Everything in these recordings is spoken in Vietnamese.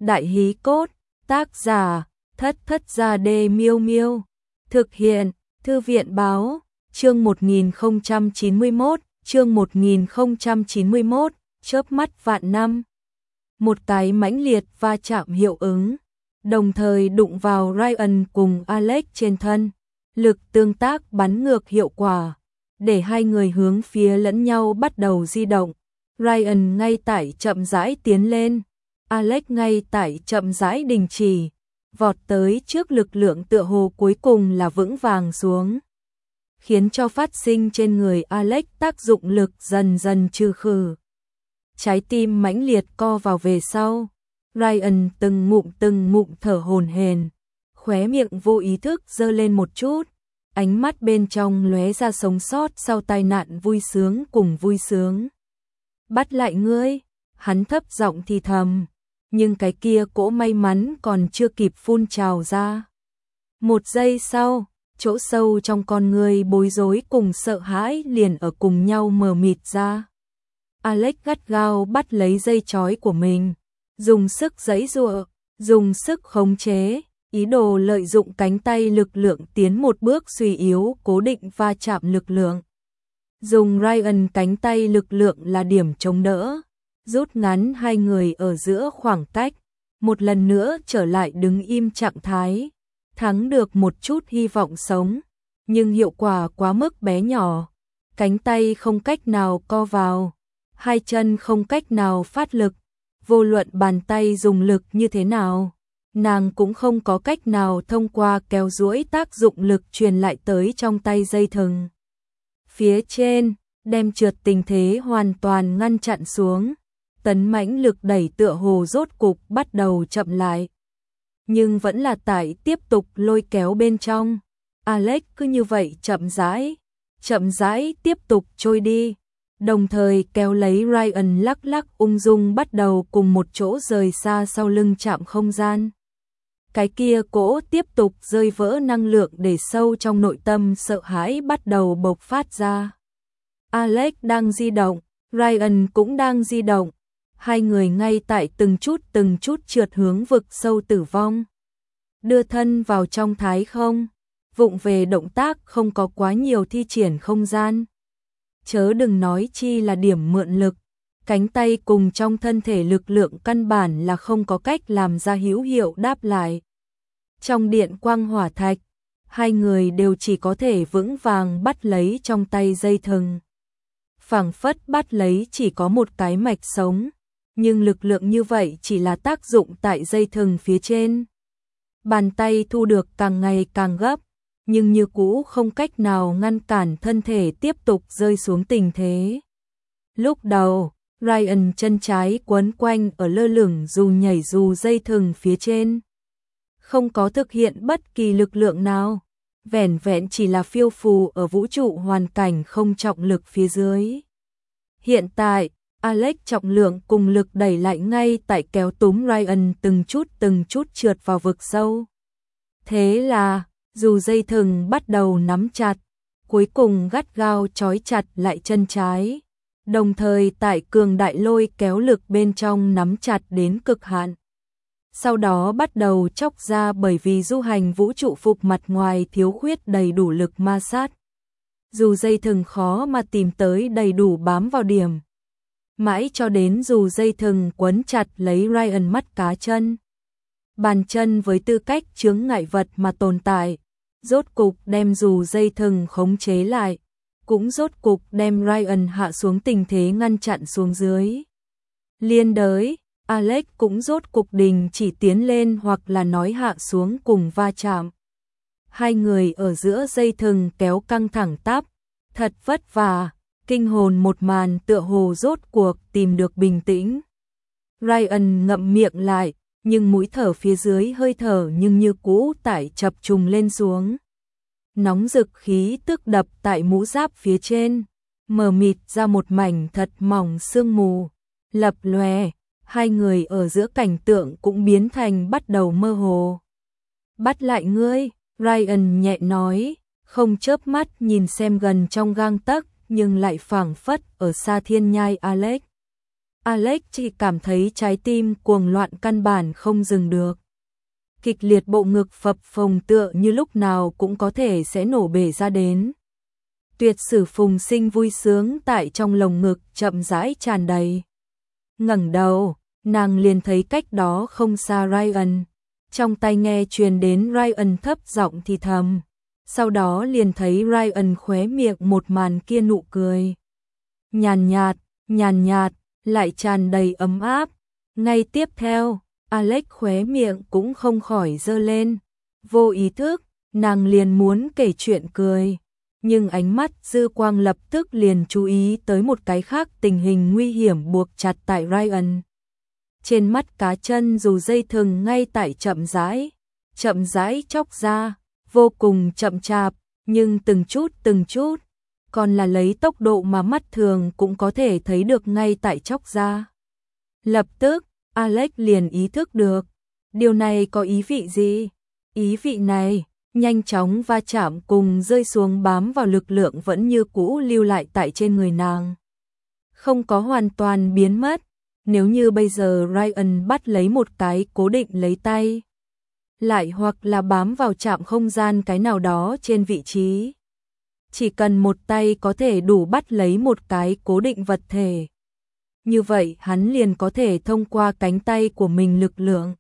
Đại hí cốt, tác giả, Thất Thất Gia Đê Miêu Miêu. Thực hiện, Thư viện báo, chương 1091, chớp mắt vạn năm. Một cái mãnh liệt va chạm hiệu ứng, đồng thời đụng vào Ryan cùng Alex trên thân. Lực tương tác bắn ngược hiệu quả, để hai người hướng phía lẫn nhau bắt đầu di động. Ryan ngay tại chậm rãi tiến lên, Alex ngay tại chậm rãi đình chỉ, vọt tới trước lực lượng tựa hồ cuối cùng là vững vàng xuống, khiến cho phát sinh trên người Alex tác dụng lực dần dần trừ khử. Trái tim mãnh liệt co vào về sau, Ryan từng ngụm thở hổn hển, khóe miệng vô ý thức giơ lên một chút, ánh mắt bên trong lóe ra sống sót sau tai nạn vui sướng cùng vui sướng. Bắt lại ngươi, hắn thấp giọng thì thầm, nhưng cái kia cỗ may mắn còn chưa kịp phun trào ra. Một giây sau, chỗ sâu trong con người bối rối cùng sợ hãi liền ở cùng nhau mờ mịt ra. Alex gắt gao bắt lấy dây trói của mình, dùng sức giãy giụa, dùng sức khống chế, ý đồ lợi dụng cánh tay lực lượng tiến một bước suy yếu cố định va chạm lực lượng. Dùng Ryan cánh tay lực lượng là điểm chống đỡ, rút ngắn hai người ở giữa khoảng cách, một lần nữa trở lại đứng im trạng thái, thắng được một chút hy vọng sống, nhưng hiệu quả quá mức bé nhỏ, cánh tay không cách nào co vào, hai chân không cách nào phát lực, vô luận bàn tay dùng lực như thế nào, nàng cũng không có cách nào thông qua kéo duỗi tác dụng lực truyền lại tới trong tay dây thừng phía trên, đem trượt tình thế hoàn toàn ngăn chặn xuống. Tấn mãnh lực đẩy tựa hồ rốt cục bắt đầu chậm lại, nhưng vẫn là tại tiếp tục lôi kéo bên trong. Alex cứ như vậy chậm rãi tiếp tục trôi đi, đồng thời kéo lấy Ryan lắc lắc ung dung bắt đầu cùng một chỗ rời xa sau lưng chạm không gian. Cái kia cỗ tiếp tục rơi vỡ năng lượng để sâu trong nội tâm sợ hãi bắt đầu bộc phát ra. Alex đang di động, Ryan cũng đang di động, hai người ngay tại từng chút trượt hướng vực sâu tử vong. Đưa thân vào trong thái không, vụng về động tác không có quá nhiều thi triển không gian. Chớ đừng nói chi là điểm mượn lực, cánh tay cùng trong thân thể lực lượng căn bản là không có cách làm ra hữu hiệu đáp lại. Trong điện quang hỏa thạch, hai người đều chỉ có thể vững vàng bắt lấy trong tay dây thừng. Phảng phất bắt lấy chỉ có một cái mạch sống, nhưng lực lượng như vậy chỉ là tác dụng tại dây thừng phía trên. Bàn tay thu được càng ngày càng gấp, nhưng như cũ không cách nào ngăn cản thân thể tiếp tục rơi xuống tình thế. Lúc đầu, Ryan chân trái quấn quanh ở lơ lửng dù nhảy dù dây thừng phía trên. Không có thực hiện bất kỳ lực lượng nào, vẻn vẹn chỉ là phiêu phù ở vũ trụ hoàn cảnh không trọng lực phía dưới. Hiện tại, Alex trọng lượng cùng lực đẩy lại ngay tại kéo túm Ryan từng chút trượt vào vực sâu. Thế là, dù dây thừng bắt đầu nắm chặt, cuối cùng gắt gao trói chặt lại chân trái, đồng thời tại cường đại lôi kéo lực bên trong nắm chặt đến cực hạn. Sau đó bắt đầu chóc ra bởi vì du hành vũ trụ phục mặt ngoài thiếu khuyết đầy đủ lực ma sát. Dù dây thừng khó mà tìm tới đầy đủ bám vào điểm. Mãi cho đến dù dây thừng quấn chặt lấy Ryan mắt cá chân. Bàn chân với tư cách chướng ngại vật mà tồn tại, rốt cục đem dù dây thừng khống chế lại, cũng rốt cục đem Ryan hạ xuống tình thế ngăn chặn xuống dưới. Liên đới, Alex cũng rốt cục đình chỉ tiến lên hoặc là nói hạ xuống cùng va chạm. Hai người ở giữa dây thừng kéo căng thẳng tắp, thật vất vả, kinh hồn một màn tựa hồ rốt cuộc tìm được bình tĩnh. Ryan ngậm miệng lại, nhưng mũi thở phía dưới hơi thở nhưng như cũ tại chập trùng lên xuống. Nóng rực khí tức đập tại mũ giáp phía trên, mờ mịt ra một mảnh thật mỏng sương mù, lập lòe, hai người ở giữa cảnh tượng cũng biến thành bắt đầu mơ hồ. Bắt lại ngươi, Ryan nhẹ nói, không chớp mắt nhìn xem gần trong gang tấc nhưng lại phảng phất ở xa thiên nhai Alex. Alex chỉ cảm thấy trái tim cuồng loạn căn bản không dừng được. Kịch liệt bộ ngực phập phồng tựa như lúc nào cũng có thể sẽ nổ bể ra đến. Tuyệt sử phùng sinh vui sướng tại trong lồng ngực chậm rãi tràn đầy. Ngẩng đầu, nàng liền thấy cách đó không xa Ryan. Trong tai nghe truyền đến Ryan thấp giọng thì thầm. Sau đó liền thấy Ryan khóe miệng một màn kia nụ cười. Nhàn nhạt, lại tràn đầy ấm áp. Ngay tiếp theo, Alex khóe miệng cũng không khỏi giơ lên. Vô ý thức, nàng liền muốn kể chuyện cười. Nhưng ánh mắt dư quang lập tức liền chú ý tới một cái khác, tình hình nguy hiểm buộc chặt tại Ryan. Trên mắt cá chân dù dây thừng ngay tại chậm rãi chóc ra, vô cùng chậm chạp, nhưng từng chút, còn là lấy tốc độ mà mắt thường cũng có thể thấy được ngay tại chóc ra. Lập tức, Alex liền ý thức được, điều này có ý vị gì? Ý vị này, nhanh chóng va chạm cùng rơi xuống bám vào lực lượng vẫn như cũ lưu lại tại trên người nàng. Không có hoàn toàn biến mất, nếu như bây giờ Ryan bắt lấy một cái cố định lấy tay, lại hoặc là bám vào chạm không gian cái nào đó trên vị trí. Chỉ cần một tay có thể đủ bắt lấy một cái cố định vật thể. Như vậy hắn liền có thể thông qua cánh tay của mình lực lượng,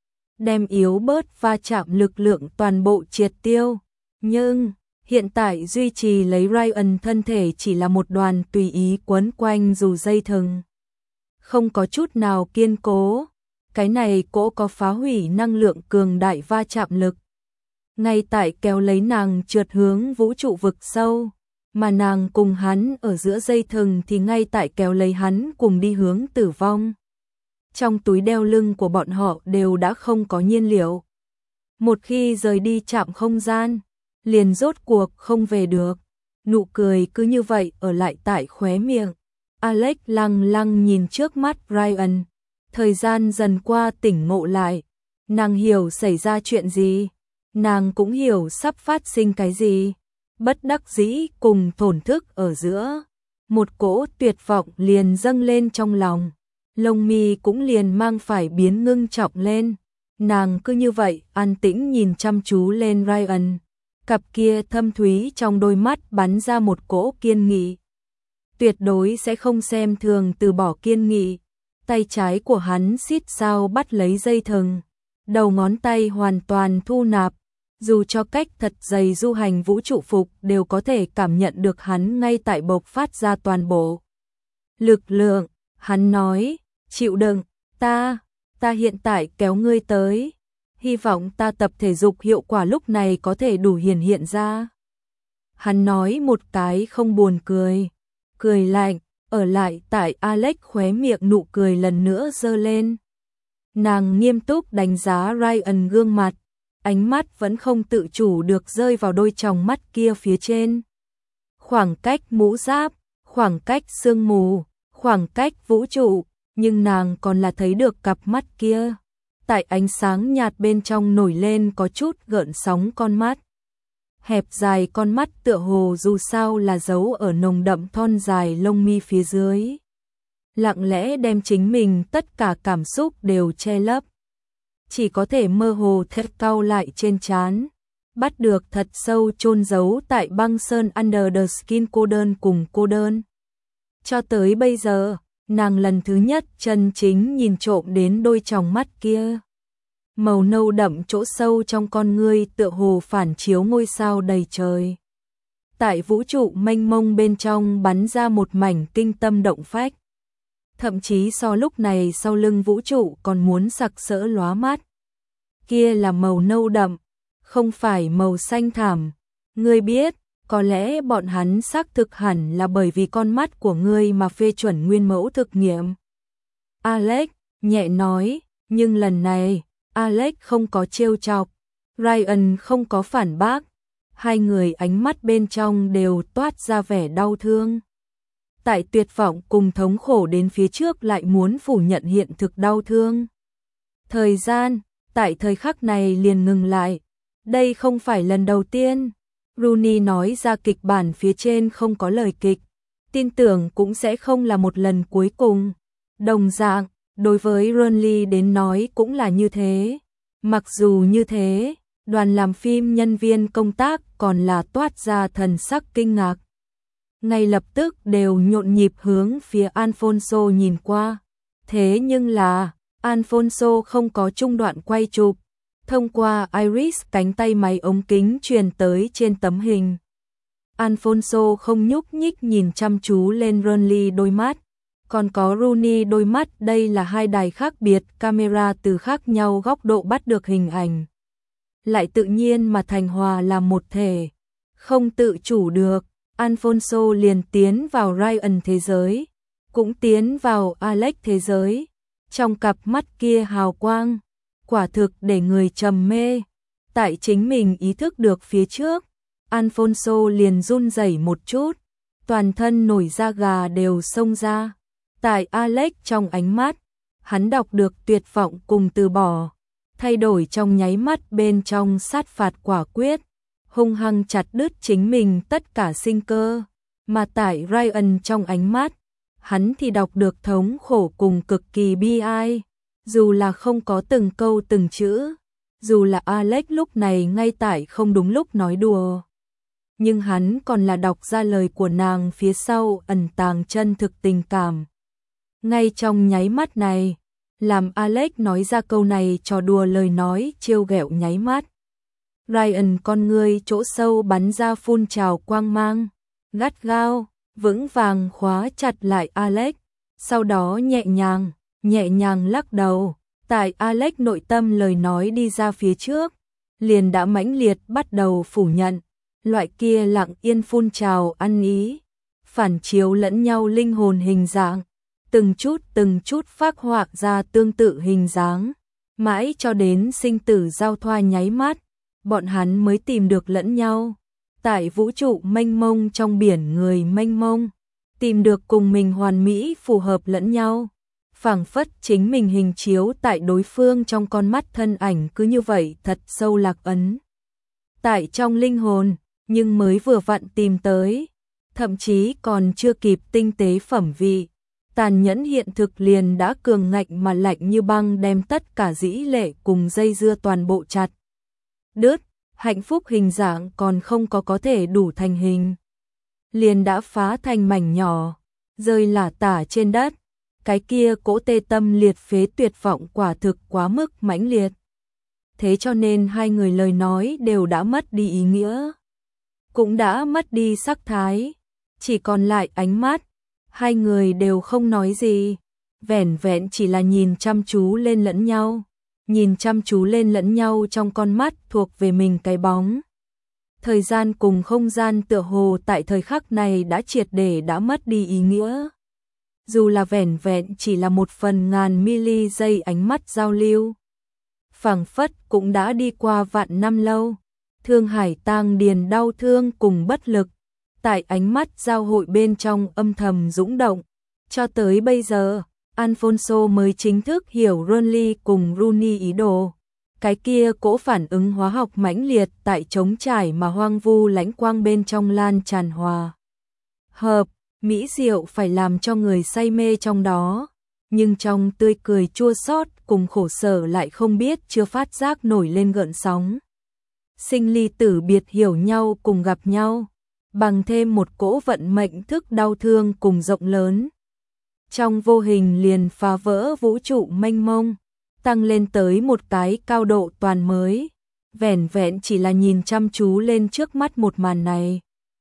đem yếu bớt va chạm lực lượng toàn bộ triệt tiêu. Nhưng, hiện tại duy trì lấy Ryan thân thể chỉ là một đoàn tùy ý quấn quanh dù dây thừng. Không có chút nào kiên cố. Cái này cỗ có phá hủy năng lượng cường đại va chạm lực. Ngay tại kéo lấy nàng trượt hướng vũ trụ vực sâu, mà nàng cùng hắn ở giữa dây thừng thì ngay tại kéo lấy hắn cùng đi hướng tử vong. Trong túi đeo lưng của bọn họ đều đã không có nhiên liệu. Một khi rời đi trạm không gian, liền rốt cuộc không về được. Nụ cười cứ như vậy ở lại tại khóe miệng. Alex lăng lăng nhìn trước mắt Ryan. Thời gian dần qua tỉnh ngộ lại. Nàng hiểu xảy ra chuyện gì. Nàng cũng hiểu sắp phát sinh cái gì. Bất đắc dĩ cùng thổn thức ở giữa. Một cỗ tuyệt vọng liền dâng lên trong lòng. Lông mi cũng liền mang phải biến ngưng trọng lên. Nàng cứ như vậy an tĩnh nhìn chăm chú lên Ryan. Cặp kia thâm thúy trong đôi mắt bắn ra một cỗ kiên nghị. Tuyệt đối sẽ không xem thường từ bỏ kiên nghị. Tay trái của hắn xít sao bắt lấy dây thừng. Đầu ngón tay hoàn toàn thu nạp. Dù cho cách thật dày du hành vũ trụ phục đều có thể cảm nhận được hắn ngay tại bộc phát ra toàn bộ lực lượng. Hắn nói, chịu đựng, ta hiện tại kéo ngươi tới. Hy vọng ta tập thể dục hiệu quả lúc này có thể đủ hiện ra. Hắn nói một cái không buồn cười. Cười lạnh, ở lại tại Alex khóe miệng nụ cười lần nữa giơ lên. Nàng nghiêm túc đánh giá Ryan gương mặt. Ánh mắt vẫn không tự chủ được rơi vào đôi tròng mắt kia phía trên. Khoảng cách mũ giáp, khoảng cách sương mù, khoảng cách vũ trụ, nhưng nàng còn là thấy được cặp mắt kia. Tại ánh sáng nhạt bên trong nổi lên có chút gợn sóng con mắt. Hẹp dài con mắt tựa hồ dù sao là giấu ở nồng đậm thon dài lông mi phía dưới. Lặng lẽ đem chính mình tất cả cảm xúc đều che lấp. Chỉ có thể mơ hồ thét cau lại trên trán, bắt được thật sâu chôn giấu tại băng sơn under the skin cô đơn cùng cô đơn. Cho tới bây giờ, nàng lần thứ nhất chân chính nhìn trộm đến đôi tròng mắt kia. Màu nâu đậm chỗ sâu trong con ngươi tựa hồ phản chiếu ngôi sao đầy trời. Tại vũ trụ mênh mông bên trong bắn ra một mảnh kinh tâm động phách. Thậm chí so lúc này sau lưng vũ trụ còn muốn sặc sỡ lóa mắt. Kia là màu nâu đậm, không phải màu xanh thẳm. Ngươi biết, có lẽ bọn hắn xác thực hẳn là bởi vì con mắt của ngươi mà phê chuẩn nguyên mẫu thực nghiệm. Alex nhẹ nói, nhưng lần này, Alex không có trêu chọc, Ryan không có phản bác. Hai người ánh mắt bên trong đều toát ra vẻ đau thương. Tại tuyệt vọng cùng thống khổ đến phía trước lại muốn phủ nhận hiện thực đau thương. Thời gian, tại thời khắc này liền ngừng lại. Đây không phải lần đầu tiên. Rooney nói ra kịch bản phía trên không có lời kịch. Tin tưởng cũng sẽ không là một lần cuối cùng. Đồng dạng, đối với Renly đến nói cũng là như thế. Mặc dù như thế, đoàn làm phim nhân viên công tác còn là toát ra thần sắc kinh ngạc. Ngay lập tức đều nhộn nhịp hướng phía Alfonso nhìn qua. Thế nhưng là, Alfonso không có trung đoạn quay chụp. Thông qua iris cánh tay máy ống kính truyền tới trên tấm hình. Alfonso không nhúc nhích nhìn chăm chú lên Renly đôi mắt. Còn có Rooney đôi mắt, đây là hai đài khác biệt, camera từ khác nhau góc độ bắt được hình ảnh. Lại tự nhiên mà thành hòa là một thể. Không tự chủ được, Alfonso liền tiến vào Ryan thế giới, cũng tiến vào Alex thế giới. Trong cặp mắt kia hào quang, quả thực để người trầm mê. Tại chính mình ý thức được phía trước, Alfonso liền run rẩy một chút, toàn thân nổi da gà đều xông ra. Tại Alex trong ánh mắt, hắn đọc được tuyệt vọng cùng từ bỏ, thay đổi trong nháy mắt bên trong sát phạt quả quyết, hung hăng chặt đứt chính mình tất cả sinh cơ. Mà tại Ryan trong ánh mắt, hắn thì đọc được thống khổ cùng cực kỳ bi ai, dù là không có từng câu từng chữ, dù là Alex lúc này ngay tại không đúng lúc nói đùa. Nhưng hắn còn là đọc ra lời của nàng phía sau ẩn tàng chân thực tình cảm. Ngay trong nháy mắt này, làm Alex nói ra câu này trò đùa lời nói trêu ghẹo nháy mắt. Ryan con người chỗ sâu bắn ra phun trào quang mang, gắt gao, vững vàng khóa chặt lại Alex, sau đó nhẹ nhàng lắc đầu. Tại Alex nội tâm lời nói đi ra phía trước, liền đã mãnh liệt bắt đầu phủ nhận, loại kia lặng yên phun trào ăn ý, phản chiếu lẫn nhau linh hồn hình dạng, từng chút phác họa ra tương tự hình dáng, mãi cho đến sinh tử giao thoa nháy mắt, bọn hắn mới tìm được lẫn nhau. Tại vũ trụ mênh mông trong biển người mênh mông, tìm được cùng mình hoàn mỹ phù hợp lẫn nhau. Phảng phất chính mình hình chiếu tại đối phương trong con mắt, thân ảnh cứ như vậy thật sâu lạc ấn tại trong linh hồn, nhưng mới vừa vặn tìm tới, thậm chí còn chưa kịp tinh tế phẩm vị, tàn nhẫn hiện thực liền đã cường ngạnh mà lạnh như băng đem tất cả dĩ lệ cùng dây dưa toàn bộ chặt đứt. Hạnh phúc hình dạng còn không có thể đủ thành hình, liền đã phá thành mảnh nhỏ, rơi lả tả trên đất. Cái kia cỗ tê tâm liệt phế tuyệt vọng quả thực quá mức mãnh liệt. Thế cho nên hai người lời nói đều đã mất đi ý nghĩa, cũng đã mất đi sắc thái, chỉ còn lại ánh mắt. Hai người đều không nói gì, vẻn vẹn chỉ là nhìn chăm chú lên lẫn nhau, nhìn chăm chú lên lẫn nhau trong con mắt thuộc về mình cái bóng. Thời gian cùng không gian tựa hồ tại thời khắc này đã triệt để đã mất đi ý nghĩa. Dù là vẻn vẹn chỉ là một phần ngàn mili giây ánh mắt giao lưu, phảng phất cũng đã đi qua vạn năm lâu. Thương Hải tang điền đau thương cùng bất lực, tại ánh mắt giao hội bên trong âm thầm dũng động. Cho tới bây giờ, Alfonso mới chính thức hiểu Renly cùng Rooney ý đồ. Cái kia cỗ phản ứng hóa học mãnh liệt tại trống trải mà hoang vu lãnh quang bên trong lan tràn hòa hợp, mỹ diệu phải làm cho người say mê trong đó. Nhưng trong tươi cười chua xót cùng khổ sở lại không biết chưa phát giác nổi lên gợn sóng. Sinh ly tử biệt hiểu nhau cùng gặp nhau, bằng thêm một cỗ vận mệnh thức đau thương cùng rộng lớn. Trong vô hình liền phá vỡ vũ trụ mênh mông, tăng lên tới một cái cao độ toàn mới. Vẻn vẹn chỉ là nhìn chăm chú lên trước mắt một màn này,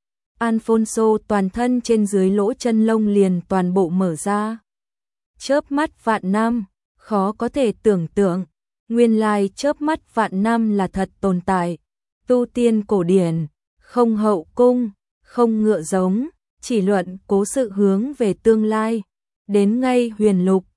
Alfonso toàn thân trên dưới lỗ chân lông liền toàn bộ mở ra. Chớp mắt vạn năm, khó có thể tưởng tượng, nguyên lai chớp mắt vạn năm là thật tồn tại. Tu tiên cổ điển, không hậu cung, không ngựa giống, chỉ luận cố sự hướng về tương lai. Đến ngay huyền lục,